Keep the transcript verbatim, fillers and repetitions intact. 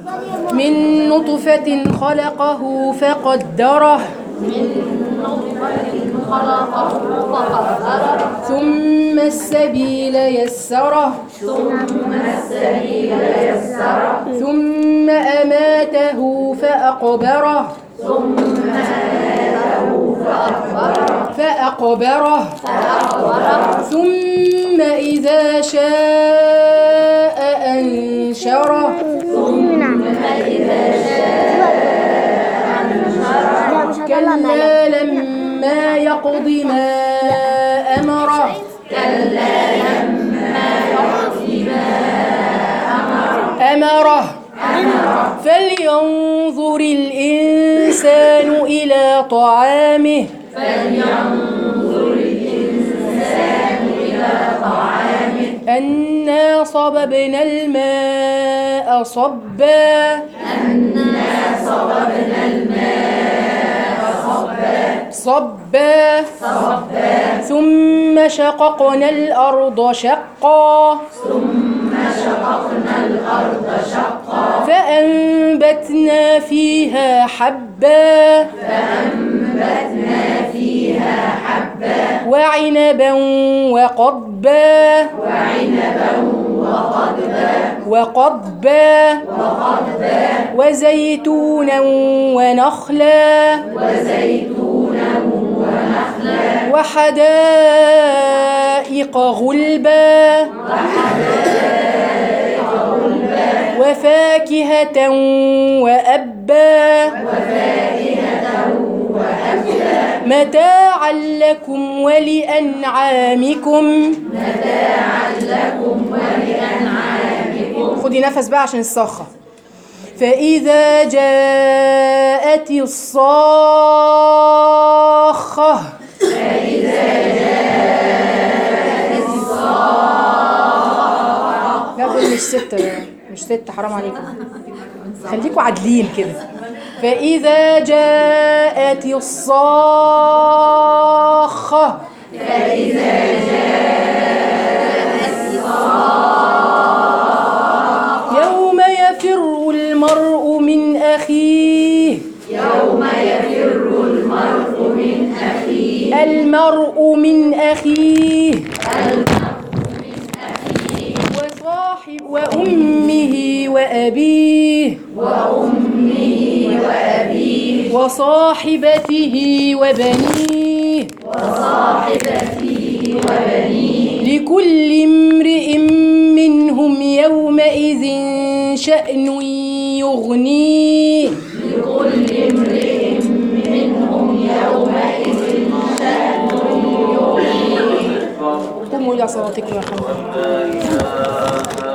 من نطفة خلقه فقدره ثم السبيل يسره ثم أماته فأقبره فأقبره ثم إذا شاء أنشره كلا لما يقض ما أمره أمره فلينظر الإنسان إلى طعامه أنا صببنا الماء صبا صبا ثم شققنا الأرض شقا فأنبتنا فيها حبا وعنبا وقضبا وقضبا وزيتونا ونخلا وحدائق غلبا وفاكهة وأبا متاعا لكم ولأنعامكم خدي نفس بقى عشان الصاخة. فإذا جاءت الصاخة لا دول مش ستة مش ستة حرام عليكم خليكوا عادلين كده. فإذا جاءت الصاخة يوم يفر المرء من أخيه المرء من أخيه وصاحب وأمه وأبيه وصاحبته وبنيه لكل امرئ منهم يومئذ شأن يغنيه قوموا إلى صلاتكم يا